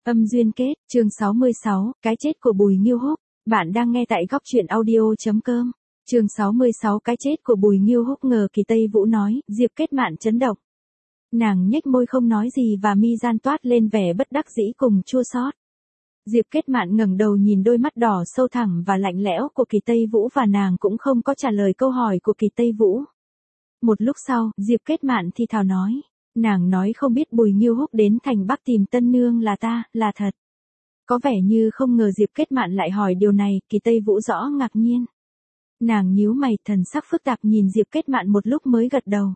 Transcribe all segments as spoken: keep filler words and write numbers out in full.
Âm duyên kết, chương sáu mươi sáu, cái chết của Bùi Nghiêu Húc. Bạn đang nghe tại góc truyện audio chấm com. Chương sáu mươi sáu, cái chết của Bùi Nghiêu Húc. Ngờ Kỳ Tây Vũ nói, Diệp Kết Mạn chấn động. Nàng nhếch môi không nói gì và mi gian toát lên vẻ bất đắc dĩ cùng chua xót. Diệp Kết Mạn ngẩng đầu nhìn đôi mắt đỏ sâu thẳm và lạnh lẽo của Kỳ Tây Vũ và nàng cũng không có trả lời câu hỏi của Kỳ Tây Vũ. Một lúc sau, Diệp Kết Mạn thì thào nói. Nàng nói không biết Bùi Nghiêu Húc đến thành Bắc tìm tân nương là ta, là thật. Có vẻ như không ngờ Diệp Kết Mạn lại hỏi điều này, Kỳ Tây Vũ rõ ngạc nhiên. Nàng nhíu mày, thần sắc phức tạp nhìn Diệp Kết Mạn một lúc mới gật đầu.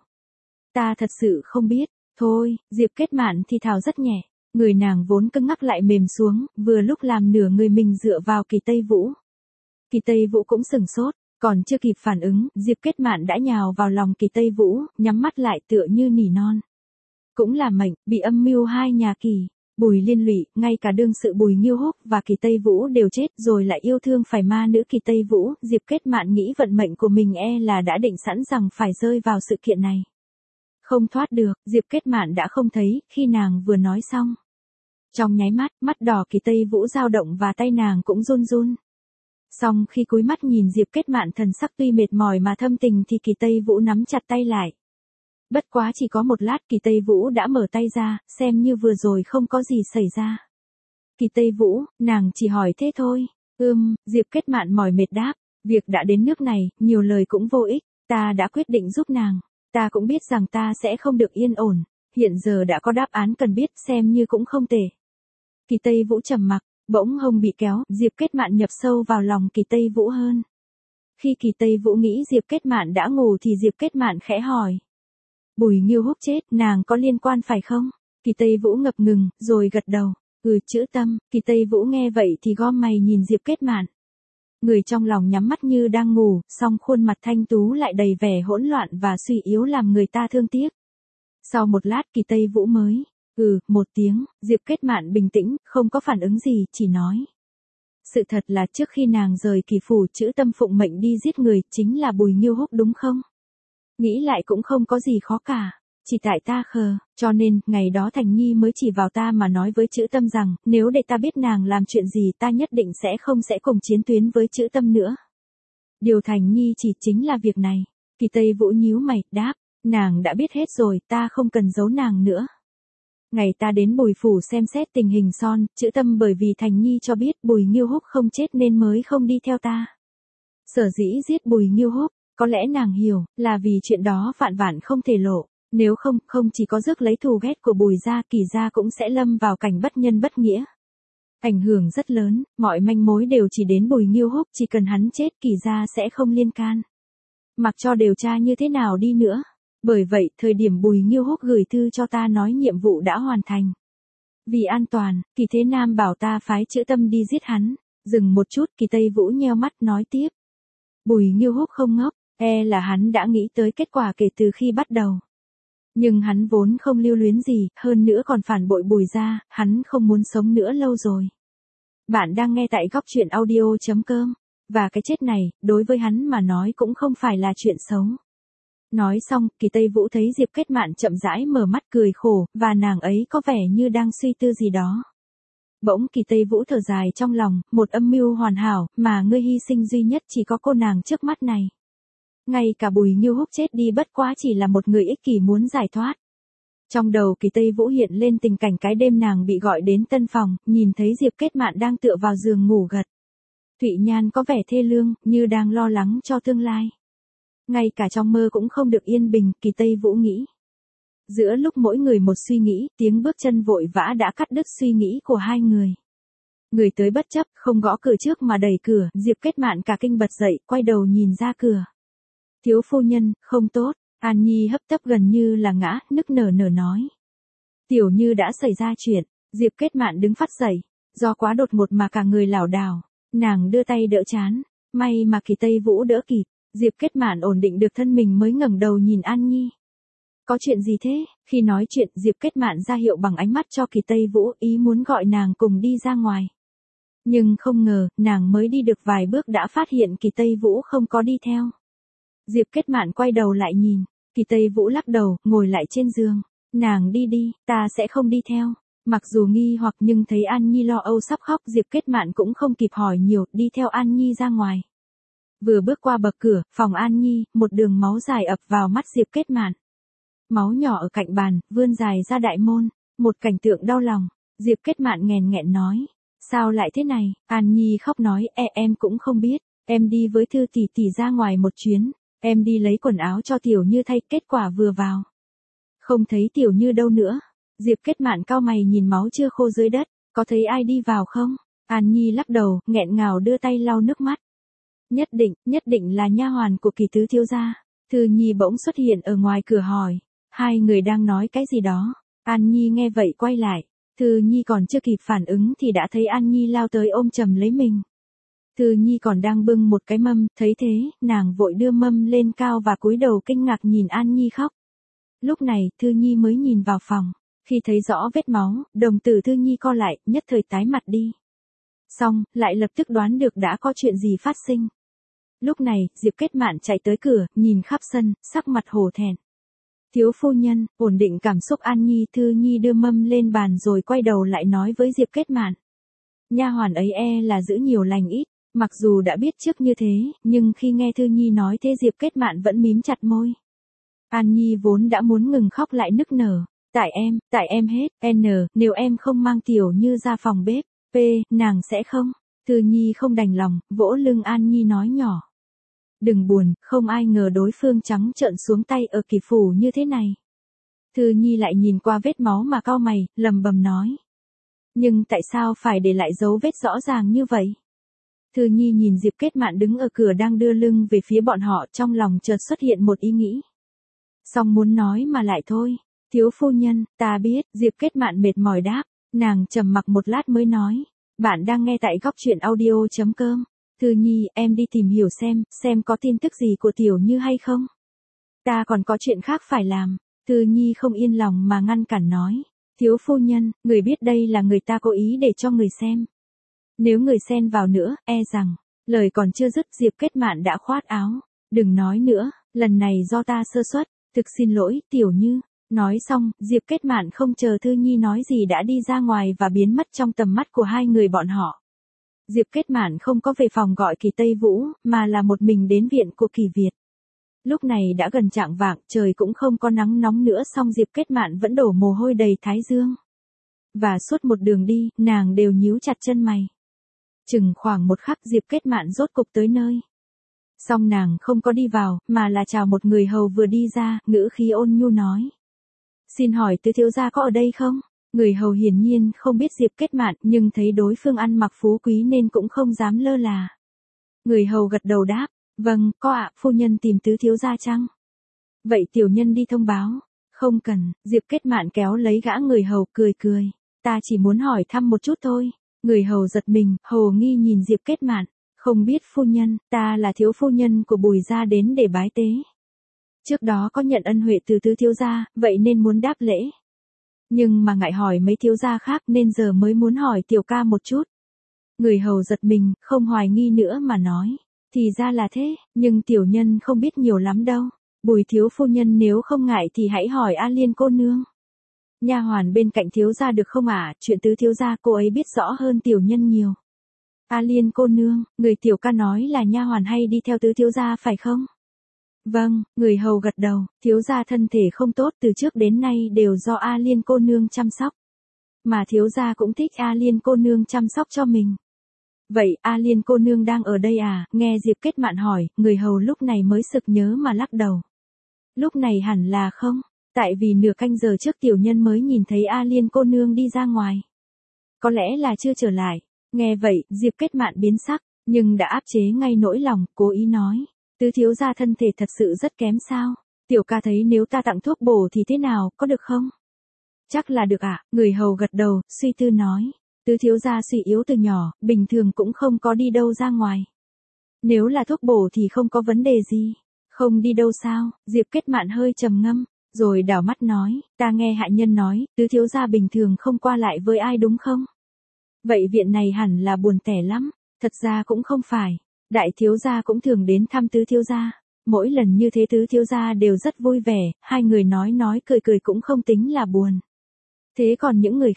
Ta thật sự không biết, thôi, Diệp Kết Mạn thì thào rất nhẹ, người nàng vốn cứng ngắc lại mềm xuống, vừa lúc làm nửa người mình dựa vào Kỳ Tây Vũ. Kỳ Tây Vũ cũng sừng sốt. Còn chưa kịp phản ứng, Diệp Kết Mạn đã nhào vào lòng Kỳ Tây Vũ, nhắm mắt lại tựa như nỉ non. Cũng là mệnh, bị âm mưu hai nhà Kỳ, Bùi liên lụy, ngay cả đương sự Bùi Nghiêu Húc và Kỳ Tây Vũ đều chết rồi lại yêu thương phải ma nữ Kỳ Tây Vũ. Diệp Kết Mạn nghĩ vận mệnh của mình e là đã định sẵn rằng phải rơi vào sự kiện này. Không thoát được, Diệp Kết Mạn đã không thấy, khi nàng vừa nói xong. Trong nháy mắt, mắt đỏ Kỳ Tây Vũ dao động và tay nàng cũng run run. Xong khi cúi mắt nhìn Diệp Kết Mạn thần sắc tuy mệt mỏi mà thâm tình thì Kỳ Tây Vũ nắm chặt tay lại. Bất quá chỉ có một lát Kỳ Tây Vũ đã mở tay ra, xem như vừa rồi không có gì xảy ra. Kỳ Tây Vũ, nàng chỉ hỏi thế thôi. Ừm, Diệp Kết Mạn mỏi mệt đáp, việc đã đến nước này, nhiều lời cũng vô ích, ta đã quyết định giúp nàng. Ta cũng biết rằng ta sẽ không được yên ổn, hiện giờ đã có đáp án cần biết xem như cũng không tệ. Kỳ Tây Vũ trầm mặc. Bỗng hông bị kéo, Diệp Kết Mạn nhập sâu vào lòng Kỳ Tây Vũ hơn. Khi Kỳ Tây Vũ nghĩ Diệp Kết Mạn đã ngủ thì Diệp Kết Mạn khẽ hỏi. Bùi Nghiêu Húc chết, nàng có liên quan phải không? Kỳ Tây Vũ ngập ngừng, rồi gật đầu. Ừ, chữ tâm. Kỳ Tây Vũ nghe vậy thì gom mày nhìn Diệp Kết Mạn. Người trong lòng nhắm mắt như đang ngủ, song khuôn mặt thanh tú lại đầy vẻ hỗn loạn và suy yếu làm người ta thương tiếc. Sau một lát Kỳ Tây Vũ mới. Ừ, một tiếng, Diệp Kết Mạn bình tĩnh, không có phản ứng gì, chỉ nói. Sự thật là trước khi nàng rời Kỳ phủ chữ tâm phụng mệnh đi giết người, chính là Bùi Nghiêu Húc đúng không? Nghĩ lại cũng không có gì khó cả, chỉ tại ta khờ, cho nên, ngày đó Thành Nhi mới chỉ vào ta mà nói với chữ tâm rằng, nếu để ta biết nàng làm chuyện gì ta nhất định sẽ không sẽ cùng chiến tuyến với chữ tâm nữa. Điều Thành Nhi chỉ chính là việc này. Kỳ Tây Vũ nhíu mày, đáp, nàng đã biết hết rồi, ta không cần giấu nàng nữa. Ngày ta đến Bùi phủ xem xét tình hình son, chữ tâm bởi vì Thành Nhi cho biết Bùi Nghiêu Húc không chết nên mới không đi theo ta. Sở dĩ giết Bùi Nghiêu Húc, có lẽ nàng hiểu, là vì chuyện đó vạn vạn không thể lộ, nếu không, không chỉ có rước lấy thù ghét của Bùi gia, Kỳ gia cũng sẽ lâm vào cảnh bất nhân bất nghĩa. Ảnh hưởng rất lớn, mọi manh mối đều chỉ đến Bùi Nghiêu Húc, chỉ cần hắn chết Kỳ gia sẽ không liên can. Mặc cho điều tra như thế nào đi nữa. Bởi vậy, thời điểm Bùi Nghiêu Húc gửi thư cho ta nói nhiệm vụ đã hoàn thành. Vì an toàn, Kỳ Thế Nam bảo ta phái chữ tâm đi giết hắn. Dừng một chút, Kỳ Tây Vũ nheo mắt nói tiếp. Bùi Nghiêu Húc không ngốc, e là hắn đã nghĩ tới kết quả kể từ khi bắt đầu. Nhưng hắn vốn không lưu luyến gì, hơn nữa còn phản bội Bùi gia, hắn không muốn sống nữa lâu rồi. Bạn đang nghe tại góc truyện audio chấm com. Và cái chết này, đối với hắn mà nói cũng không phải là chuyện xấu. Nói xong, Kỳ Tây Vũ thấy Diệp Kết Mạn chậm rãi mở mắt cười khổ, và nàng ấy có vẻ như đang suy tư gì đó. Bỗng Kỳ Tây Vũ thở dài trong lòng, một âm mưu hoàn hảo, mà ngươi hy sinh duy nhất chỉ có cô nàng trước mắt này. Ngay cả Bùi Nghiêu Húc chết đi bất quá chỉ là một người ích kỷ muốn giải thoát. Trong đầu Kỳ Tây Vũ hiện lên tình cảnh cái đêm nàng bị gọi đến tân phòng, nhìn thấy Diệp Kết Mạn đang tựa vào giường ngủ gật. Thụy Nhan có vẻ thê lương, như đang lo lắng cho tương lai. Ngay cả trong mơ cũng không được yên bình, Kỳ Tây Vũ nghĩ. Giữa lúc mỗi người một suy nghĩ, tiếng bước chân vội vã đã cắt đứt suy nghĩ của hai người. Người tới bất chấp, không gõ cửa trước mà đẩy cửa, Diệp Kết Mạn cả kinh bật dậy, quay đầu nhìn ra cửa. Thiếu phu nhân, không tốt, An Nhi hấp tấp gần như là ngã, nức nở nở nói. Tiểu Như đã xảy ra chuyện, Diệp Kết Mạn đứng phát dậy, do quá đột ngột mà cả người lảo đảo, nàng đưa tay đỡ chán, may mà Kỳ Tây Vũ đỡ kịp. Diệp Kết Mạn ổn định được thân mình mới ngẩng đầu nhìn An Nhi. Có chuyện gì thế? Khi nói chuyện, Diệp Kết Mạn ra hiệu bằng ánh mắt cho Kỳ Tây Vũ, ý muốn gọi nàng cùng đi ra ngoài. Nhưng không ngờ, nàng mới đi được vài bước đã phát hiện Kỳ Tây Vũ không có đi theo. Diệp Kết Mạn quay đầu lại nhìn, Kỳ Tây Vũ lắc đầu, ngồi lại trên giường. Nàng đi đi, ta sẽ không đi theo. Mặc dù nghi hoặc nhưng thấy An Nhi lo âu sắp khóc, Diệp Kết Mạn cũng không kịp hỏi nhiều, đi theo An Nhi ra ngoài. Vừa bước qua bậc cửa, phòng An Nhi, một đường máu dài ập vào mắt Diệp Kết Mạn. Máu nhỏ ở cạnh bàn, vươn dài ra đại môn, một cảnh tượng đau lòng. Diệp Kết Mạn nghèn nghẹn nói, sao lại thế này? An Nhi khóc nói, e em cũng không biết, em đi với Thư tỷ tỷ ra ngoài một chuyến, em đi lấy quần áo cho Tiểu Như thay, kết quả vừa vào. Không thấy Tiểu Như đâu nữa. Diệp Kết Mạn cau mày nhìn máu chưa khô dưới đất, có thấy ai đi vào không? An Nhi lắc đầu, nghẹn ngào đưa tay lau nước mắt. Nhất định, nhất định là nha hoàn của Kỳ tứ thiếu gia. Thư Nhi bỗng xuất hiện ở ngoài cửa hỏi, hai người đang nói cái gì đó. An Nhi nghe vậy quay lại, Thư Nhi còn chưa kịp phản ứng thì đã thấy An Nhi lao tới ôm chầm lấy mình. Thư Nhi còn đang bưng một cái mâm, thấy thế, nàng vội đưa mâm lên cao và cúi đầu kinh ngạc nhìn An Nhi khóc. Lúc này, Thư Nhi mới nhìn vào phòng, khi thấy rõ vết máu, đồng tử Thư Nhi co lại, nhất thời tái mặt đi. Xong, lại lập tức đoán được đã có chuyện gì phát sinh. Lúc này, Diệp Kết Mạn chạy tới cửa, nhìn khắp sân, sắc mặt hổ thẹn. Thiếu phu nhân, ổn định cảm xúc An Nhi. Thư Nhi đưa mâm lên bàn rồi quay đầu lại nói với Diệp Kết Mạn. Nha hoàn ấy e là giữ nhiều lành ít, mặc dù đã biết trước như thế, nhưng khi nghe Thư Nhi nói thế Diệp Kết Mạn vẫn mím chặt môi. An Nhi vốn đã muốn ngừng khóc lại nức nở. Tại em, tại em hết, N, nếu em không mang Tiểu Như ra phòng bếp, P, nàng sẽ không. Thư Nhi không đành lòng, vỗ lưng An Nhi nói nhỏ. Đừng buồn, không ai ngờ đối phương trắng trợn xuống tay ở Kỳ phủ như thế này. Thư Nhi lại nhìn qua vết máu mà cau mày, lầm bầm nói. Nhưng tại sao phải để lại dấu vết rõ ràng như vậy? Thư Nhi nhìn Diệp Kết Mạn đứng ở cửa đang đưa lưng về phía bọn họ, trong lòng chợt xuất hiện một ý nghĩ. Xong muốn nói mà lại thôi. Thiếu phu nhân, ta biết, Diệp Kết Mạn mệt mỏi đáp, nàng trầm mặc một lát mới nói. Bạn đang nghe tại góc truyện audio chấm com. Thư Nhi, em đi tìm hiểu xem, xem có tin tức gì của Tiểu Như hay không. Ta còn có chuyện khác phải làm. Thư Nhi không yên lòng mà ngăn cản nói. Thiếu phu nhân, người biết đây là người ta cố ý để cho người xem. Nếu người xen vào nữa, e rằng, lời còn chưa dứt Diệp Kết Mạn đã khoát áo. Đừng nói nữa, lần này do ta sơ suất, thực xin lỗi, Tiểu Như. Nói xong, Diệp Kết Mạn không chờ Thư Nhi nói gì đã đi ra ngoài và biến mất trong tầm mắt của hai người bọn họ. Diệp Kết Mạn không có về phòng gọi Kỳ Tây Vũ, mà là một mình đến viện của Kỳ Việt. Lúc này đã gần chạng vạng, trời cũng không có nắng nóng nữa, song Diệp Kết Mạn vẫn đổ mồ hôi đầy thái dương. Và suốt một đường đi, nàng đều nhíu chặt chân mày. Chừng khoảng một khắc Diệp Kết Mạn rốt cục tới nơi. Song nàng không có đi vào, mà là chào một người hầu vừa đi ra, ngữ khí ôn nhu nói. Xin hỏi tứ thiếu gia có ở đây không? Người hầu hiển nhiên không biết Diệp Kết Mạn, nhưng thấy đối phương ăn mặc phú quý nên cũng không dám lơ là. Người hầu gật đầu đáp, vâng, có ạ, phu nhân tìm tứ thiếu gia chăng? Vậy tiểu nhân đi thông báo. Không cần, Diệp Kết Mạn kéo lấy gã người hầu, cười cười. Ta chỉ muốn hỏi thăm một chút thôi. Người hầu giật mình, hồ nghi nhìn Diệp Kết Mạn. Không biết phu nhân, ta là thiếu phu nhân của Bùi gia đến để bái tế. Trước đó có nhận ân huệ từ tứ thiếu gia, vậy nên muốn đáp lễ. Nhưng mà ngại hỏi mấy thiếu gia khác nên giờ mới muốn hỏi tiểu ca một chút. Người hầu giật mình, không hoài nghi nữa mà nói. Thì ra là thế, nhưng tiểu nhân không biết nhiều lắm đâu. Bùi thiếu phu nhân nếu không ngại thì hãy hỏi A Liên cô nương. Nha hoàn bên cạnh thiếu gia được không ạ? À? Chuyện tứ thiếu gia cô ấy biết rõ hơn tiểu nhân nhiều. A Liên cô nương, người tiểu ca nói là nha hoàn hay đi theo tứ thiếu gia phải không? Vâng, người hầu gật đầu, thiếu gia thân thể không tốt từ trước đến nay đều do A Liên cô nương chăm sóc. Mà thiếu gia cũng thích A Liên cô nương chăm sóc cho mình. Vậy A Liên cô nương đang ở đây à? Nghe Diệp Kết Mạn hỏi, người hầu lúc này mới sực nhớ mà lắc đầu. Lúc này hẳn là không, tại vì nửa canh giờ trước tiểu nhân mới nhìn thấy A Liên cô nương đi ra ngoài. Có lẽ là chưa trở lại. Nghe vậy, Diệp Kết Mạn biến sắc, nhưng đã áp chế ngay nỗi lòng, cố ý nói. Tứ thiếu gia thân thể thật sự rất kém sao? Tiểu ca thấy nếu ta tặng thuốc bổ thì thế nào, có được không? Chắc là được ạ, à? Người hầu gật đầu, suy tư nói. Tứ thiếu gia suy yếu từ nhỏ, bình thường cũng không có đi đâu ra ngoài. Nếu là thuốc bổ thì không có vấn đề gì. Không đi đâu sao? Diệp Kết Mạn hơi trầm ngâm, rồi đảo mắt nói, ta nghe hạ nhân nói, tứ thiếu gia bình thường không qua lại với ai đúng không? Vậy viện này hẳn là buồn tẻ lắm. Thật ra cũng không phải. Đại thiếu gia cũng thường đến thăm tứ thiếu gia. Mỗi lần như thế tứ thiếu gia đều rất vui vẻ, hai người nói nói cười cười cũng không tính là buồn. Thế còn những người khác,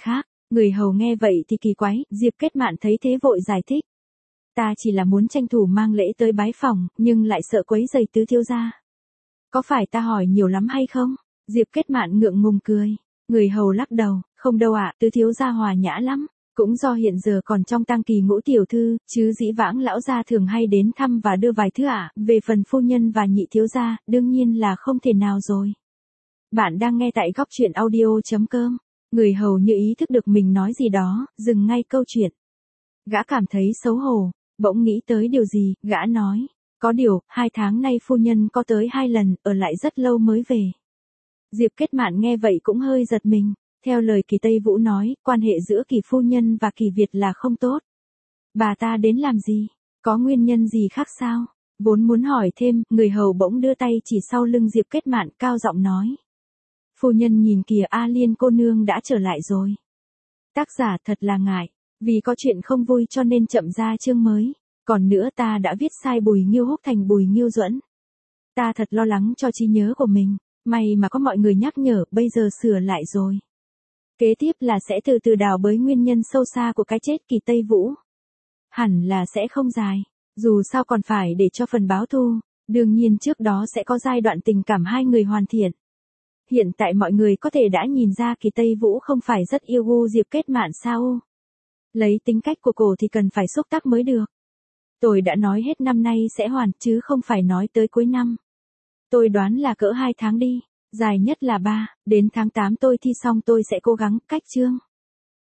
Người hầu nghe vậy thì kỳ quái, Diệp Kết Mạn thấy thế vội giải thích. Ta chỉ là muốn tranh thủ mang lễ tới bái phòng, nhưng lại sợ quấy rầy tứ thiếu gia. Có phải ta hỏi nhiều lắm hay không? Diệp Kết Mạn ngượng ngùng cười. Người hầu lắc đầu, không đâu ạ, tứ thiếu gia hòa nhã lắm. Cũng do hiện giờ còn trong tang kỳ Ngũ tiểu thư, chứ dĩ vãng lão gia thường hay đến thăm và đưa vài thứ ạ, về phần phu nhân và nhị thiếu gia, đương nhiên là không thể nào rồi. Bạn đang nghe tại góc truyện audio.com. Người hầu như ý thức được mình nói gì đó, dừng ngay câu chuyện. Gã cảm thấy xấu hổ, bỗng nghĩ tới điều gì, gã nói. Có điều, hai tháng nay phu nhân có tới hai lần, ở lại rất lâu mới về. Diệp Kết Mạn nghe vậy cũng hơi giật mình. Theo lời Kỳ Tây Vũ nói, quan hệ giữa Kỳ phu nhân và Kỳ Việt là không tốt. Bà ta đến làm gì? Có nguyên nhân gì khác sao? Vốn muốn hỏi thêm, người hầu bỗng đưa tay chỉ sau lưng Diệp Kết Mạn cao giọng nói. Phu nhân nhìn kìa, A Liên cô nương đã trở lại rồi. Tác giả thật là ngại, vì có chuyện không vui cho nên chậm ra chương mới. Còn nữa ta đã viết sai Bùi Nghiêu Húc thành Bùi Nghiêu Duẫn. Ta thật lo lắng cho trí nhớ của mình, may mà có mọi người nhắc nhở, bây giờ sửa lại rồi. Kế tiếp là sẽ từ từ đào bới nguyên nhân sâu xa của cái chết Kỳ Tây Vũ. Hẳn là sẽ không dài, dù sao còn phải để cho phần báo thù, đương nhiên trước đó sẽ có giai đoạn tình cảm hai người hoàn thiện. Hiện tại mọi người có thể đã nhìn ra Kỳ Tây Vũ không phải rất yêu gu Diệp Kết Mạn sao? Lấy tính cách của cổ thì cần phải xúc tác mới được. Tôi đã nói hết năm nay sẽ hoàn, chứ không phải nói tới cuối năm. Tôi đoán là cỡ hai tháng đi, dài nhất là ba, đến tháng tám tôi thi xong tôi sẽ cố gắng cách chương.